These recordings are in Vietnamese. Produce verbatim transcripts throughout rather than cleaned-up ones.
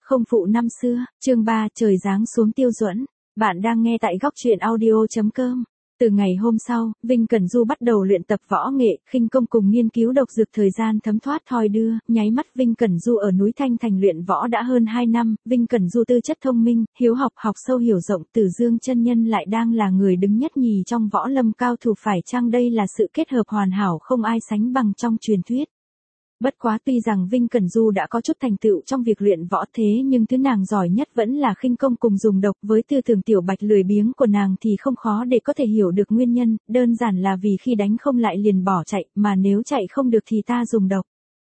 Không phụ năm xưa, chương ba, trời giáng xuống Tiêu Duẫn. Bạn đang nghe tại góc truyện audio chấm com. Từ ngày hôm sau, Vinh Cẩn Du bắt đầu luyện tập võ nghệ, khinh công cùng nghiên cứu độc dược, thời gian thấm thoát thoi đưa, nháy mắt Vinh Cẩn Du ở núi Thanh Thành luyện võ đã hơn hai năm, Vinh Cẩn Du tư chất thông minh, hiếu học, học sâu hiểu rộng, Tử Dương chân nhân lại đang là người đứng nhất nhì trong võ lâm cao thủ, phải chăng đây là sự kết hợp hoàn hảo không ai sánh bằng trong truyền thuyết. Bất quá tuy rằng Vinh Cẩn Du đã có chút thành tựu trong việc luyện võ, thế nhưng thứ nàng giỏi nhất vẫn là khinh công cùng dùng độc, với tư tưởng tiểu bạch lười biếng của nàng thì không khó để có thể hiểu được nguyên nhân, đơn giản là vì khi đánh không lại liền bỏ chạy, mà nếu chạy không được thì ta dùng độc.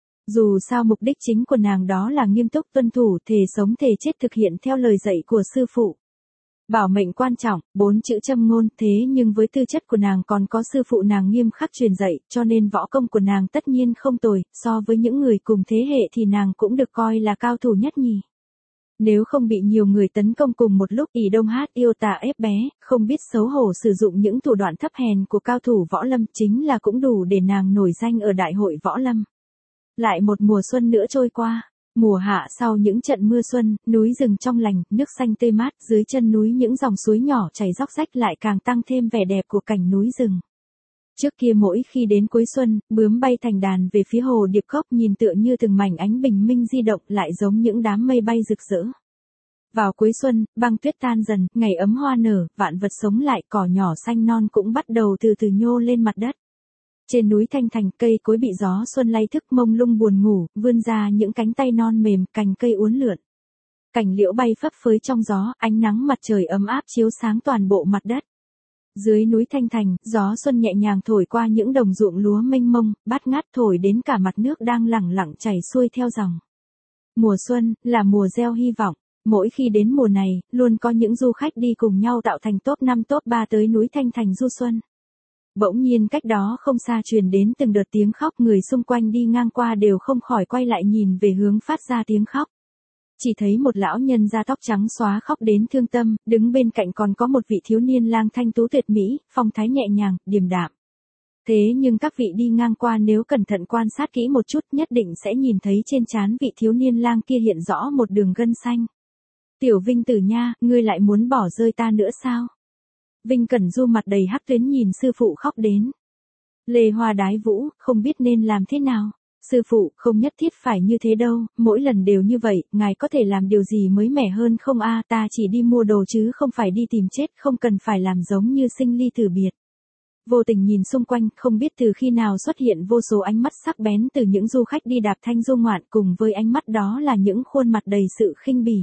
Dù sao mục đích chính của nàng đó là nghiêm túc tuân thủ, thề sống thề chết thực hiện theo lời dạy của sư phụ. Bảo mệnh quan trọng, bốn chữ châm ngôn, thế nhưng với tư chất của nàng còn có sư phụ nàng nghiêm khắc truyền dạy, cho nên võ công của nàng tất nhiên không tồi, so với những người cùng thế hệ thì nàng cũng được coi là cao thủ nhất nhì. Nếu không bị nhiều người tấn công cùng một lúc, ỷ đông hát yêu tà ép bé, không biết xấu hổ sử dụng những thủ đoạn thấp hèn của cao thủ võ lâm, chính là cũng đủ để nàng nổi danh ở đại hội võ lâm. Lại một mùa xuân nữa trôi qua. Mùa hạ sau những trận mưa xuân, núi rừng trong lành, nước xanh tươi mát, dưới chân núi những dòng suối nhỏ chảy róc rách lại càng tăng thêm vẻ đẹp của cảnh núi rừng. Trước kia mỗi khi đến cuối xuân, bướm bay thành đàn về phía hồ điệp cốc, nhìn tựa như từng mảnh ánh bình minh di động, lại giống những đám mây bay rực rỡ. Vào cuối xuân, băng tuyết tan dần, ngày ấm hoa nở, vạn vật sống lại, cỏ nhỏ xanh non cũng bắt đầu từ từ nhô lên mặt đất. Trên núi Thanh Thành, cây cối bị gió xuân lay thức mông lung buồn ngủ, vươn ra những cánh tay non mềm, cành cây uốn lượn. Cành liễu bay phấp phới trong gió, ánh nắng mặt trời ấm áp chiếu sáng toàn bộ mặt đất. Dưới núi Thanh Thành, gió xuân nhẹ nhàng thổi qua những đồng ruộng lúa mênh mông, bát ngát thổi đến cả mặt nước đang lẳng lặng chảy xuôi theo dòng. Mùa xuân, là mùa gieo hy vọng. Mỗi khi đến mùa này, luôn có những du khách đi cùng nhau tạo thành top năm top ba tới núi Thanh Thành du xuân. Bỗng nhiên cách đó không xa truyền đến từng đợt tiếng khóc, người xung quanh đi ngang qua đều không khỏi quay lại nhìn về hướng phát ra tiếng khóc. Chỉ thấy một lão nhân da tóc trắng xóa khóc đến thương tâm, đứng bên cạnh còn có một vị thiếu niên lang thanh tú tuyệt mỹ, phong thái nhẹ nhàng, điềm đạm. Thế nhưng các vị đi ngang qua nếu cẩn thận quan sát kỹ một chút nhất định sẽ nhìn thấy trên trán vị thiếu niên lang kia hiện rõ một đường gân xanh. Tiểu Vinh tử nha, ngươi lại muốn bỏ rơi ta nữa sao? Vinh Cẩn Du mặt đầy hắc tuyến nhìn sư phụ khóc đến. Lê Hoa đái vũ, không biết nên làm thế nào. Sư phụ, không nhất thiết phải như thế đâu, mỗi lần đều như vậy, ngài có thể làm điều gì mới mẻ hơn không a? Ta chỉ đi mua đồ chứ không phải đi tìm chết, không cần phải làm giống như sinh ly tử biệt. Vô tình nhìn xung quanh, không biết từ khi nào xuất hiện vô số ánh mắt sắc bén từ những du khách đi đạp thanh du ngoạn, cùng với ánh mắt đó là những khuôn mặt đầy sự khinh bỉ.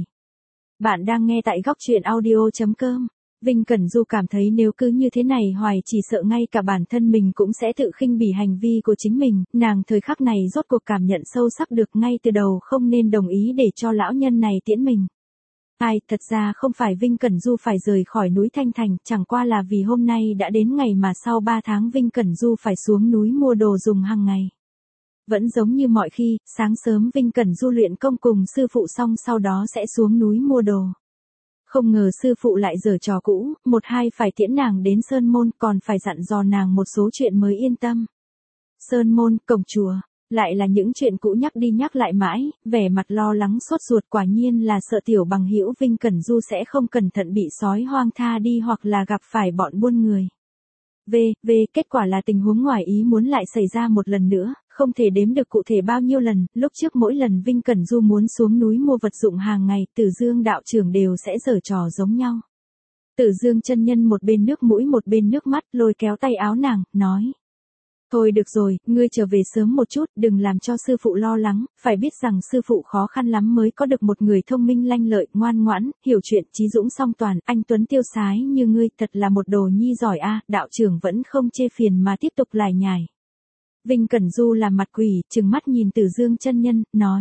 Bạn đang nghe tại góc truyện audio chấm com. Vinh Cẩn Du cảm thấy nếu cứ như thế này hoài chỉ sợ ngay cả bản thân mình cũng sẽ tự khinh bỉ hành vi của chính mình, nàng thời khắc này rốt cuộc cảm nhận sâu sắc được ngay từ đầu không nên đồng ý để cho lão nhân này tiễn mình. Ai, thật ra không phải Vinh Cẩn Du phải rời khỏi núi Thanh Thành, chẳng qua là vì hôm nay đã đến ngày mà sau ba tháng Vinh Cẩn Du phải xuống núi mua đồ dùng hàng ngày. Vẫn giống như mọi khi, sáng sớm Vinh Cẩn Du luyện công cùng sư phụ xong sau đó sẽ xuống núi mua đồ. Không ngờ sư phụ lại giở trò cũ, một hai phải tiễn nàng đến Sơn Môn, còn phải dặn dò nàng một số chuyện mới yên tâm. Sơn Môn, cổng chùa, lại là những chuyện cũ nhắc đi nhắc lại mãi, vẻ mặt lo lắng sốt ruột, quả nhiên là sợ tiểu bằng hữu Vinh Cẩn Du sẽ không cẩn thận bị sói hoang tha đi hoặc là gặp phải bọn buôn người. V, V, kết quả là tình huống ngoài ý muốn lại xảy ra một lần nữa, không thể đếm được cụ thể bao nhiêu lần, lúc trước mỗi lần Vinh Cẩn Du muốn xuống núi mua vật dụng hàng ngày, Tử Dương đạo trưởng đều sẽ giở trò giống nhau. Tử Dương chân nhân một bên nước mũi một bên nước mắt, lôi kéo tay áo nàng, nói. Thôi được rồi, ngươi trở về sớm một chút, đừng làm cho sư phụ lo lắng, phải biết rằng sư phụ khó khăn lắm mới có được một người thông minh lanh lợi, ngoan ngoãn, hiểu chuyện, trí dũng song toàn, anh tuấn tiêu sái như ngươi, thật là một đồ nhi giỏi a. Đạo trưởng vẫn không chê phiền mà tiếp tục lải nhải. Vinh Cẩn Du làm mặt quỷ, trừng mắt nhìn Tử Dương chân nhân, nói.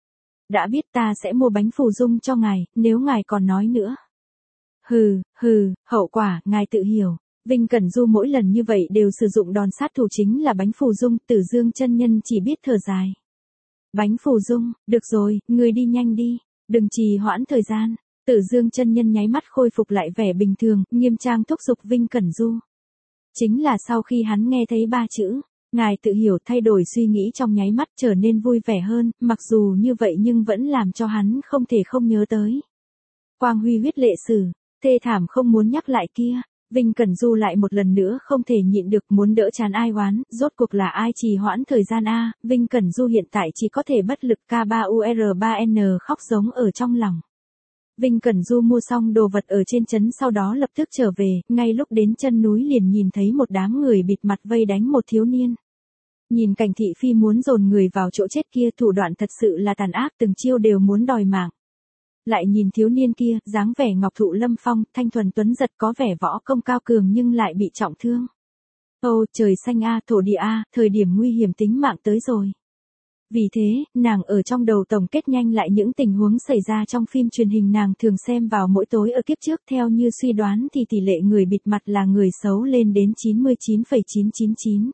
Đã biết ta sẽ mua bánh phù dung cho ngài, nếu ngài còn nói nữa. Hừ, hừ, hậu quả, ngài tự hiểu. Vinh Cẩn Du mỗi lần như vậy đều sử dụng đòn sát thủ chính là bánh phù dung, Tử Dương chân nhân chỉ biết thở dài. Bánh phù dung, được rồi, ngươi đi nhanh đi, đừng trì hoãn thời gian. Tử Dương chân nhân nháy mắt khôi phục lại vẻ bình thường, nghiêm trang thúc giục Vinh Cẩn Du. Chính là sau khi hắn nghe thấy ba chữ, Ngài tự hiểu thay đổi suy nghĩ trong nháy mắt trở nên vui vẻ hơn, mặc dù như vậy nhưng vẫn làm cho hắn không thể không nhớ tới. Quang huy huyết lệ sử, thê thảm không muốn nhắc lại kia. Vinh Cẩn Du lại một lần nữa không thể nhịn được muốn đỡ chán ai oán, rốt cuộc là ai trì hoãn thời gian a? Vinh Cẩn Du hiện tại chỉ có thể bất lực K ba U R ba N khóc giống ở trong lòng. Vinh Cẩn Du mua xong đồ vật ở trên trấn sau đó lập tức trở về, ngay lúc đến chân núi liền nhìn thấy một đám người bịt mặt vây đánh một thiếu niên. Nhìn cảnh thị phi muốn dồn người vào chỗ chết kia, thủ đoạn thật sự là tàn ác, từng chiêu đều muốn đòi mạng. Lại nhìn thiếu niên kia, dáng vẻ ngọc thụ lâm phong, thanh thuần tuấn giật, có vẻ võ công cao cường nhưng lại bị trọng thương. Ô trời xanh a, thổ địa a, thời điểm nguy hiểm tính mạng tới rồi. Vì thế, nàng ở trong đầu tổng kết nhanh lại những tình huống xảy ra trong phim truyền hình nàng thường xem vào mỗi tối ở kiếp trước, theo như suy đoán thì tỷ lệ người bịt mặt là người xấu lên đến chín mươi chín phẩy chín chín chín.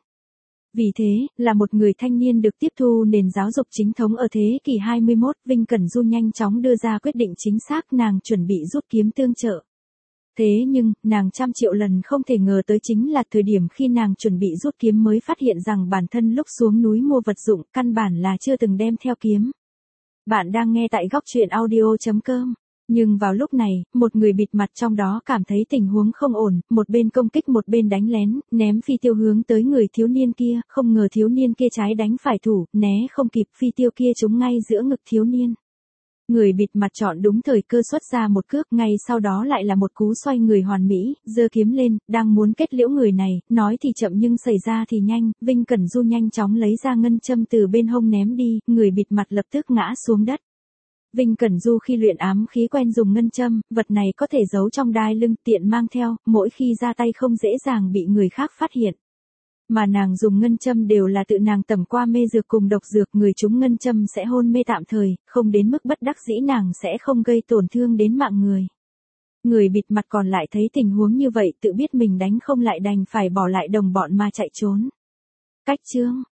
Vì thế, là một người thanh niên được tiếp thu nền giáo dục chính thống ở thế kỷ hai mươi mốt, Vinh Cẩn Du nhanh chóng đưa ra quyết định chính xác, nàng chuẩn bị rút kiếm tương trợ. Thế nhưng, nàng trăm triệu lần không thể ngờ tới chính là thời điểm khi nàng chuẩn bị rút kiếm mới phát hiện rằng bản thân lúc xuống núi mua vật dụng, căn bản là chưa từng đem theo kiếm. Bạn đang nghe tại góc truyện audio chấm com. Nhưng vào lúc này, một người bịt mặt trong đó cảm thấy tình huống không ổn, một bên công kích một bên đánh lén, ném phi tiêu hướng tới người thiếu niên kia, không ngờ thiếu niên kia trái đánh phải thủ, né không kịp, phi tiêu kia trúng ngay giữa ngực thiếu niên. Người bịt mặt chọn đúng thời cơ xuất ra một cước, ngay sau đó lại là một cú xoay người hoàn mỹ, giơ kiếm lên, đang muốn kết liễu người này, nói thì chậm nhưng xảy ra thì nhanh, Vinh Cẩn Du nhanh chóng lấy ra ngân châm từ bên hông ném đi, người bịt mặt lập tức ngã xuống đất. Vinh Cẩn Du khi luyện ám khí quen dùng ngân châm, vật này có thể giấu trong đai lưng, tiện mang theo, mỗi khi ra tay không dễ dàng bị người khác phát hiện. Mà nàng dùng ngân châm đều là tự nàng tẩm qua mê dược cùng độc dược, người chúng ngân châm sẽ hôn mê tạm thời, không đến mức bất đắc dĩ nàng sẽ không gây tổn thương đến mạng người. Người bịt mặt còn lại thấy tình huống như vậy tự biết mình đánh không lại đành phải bỏ lại đồng bọn mà chạy trốn. Cách chương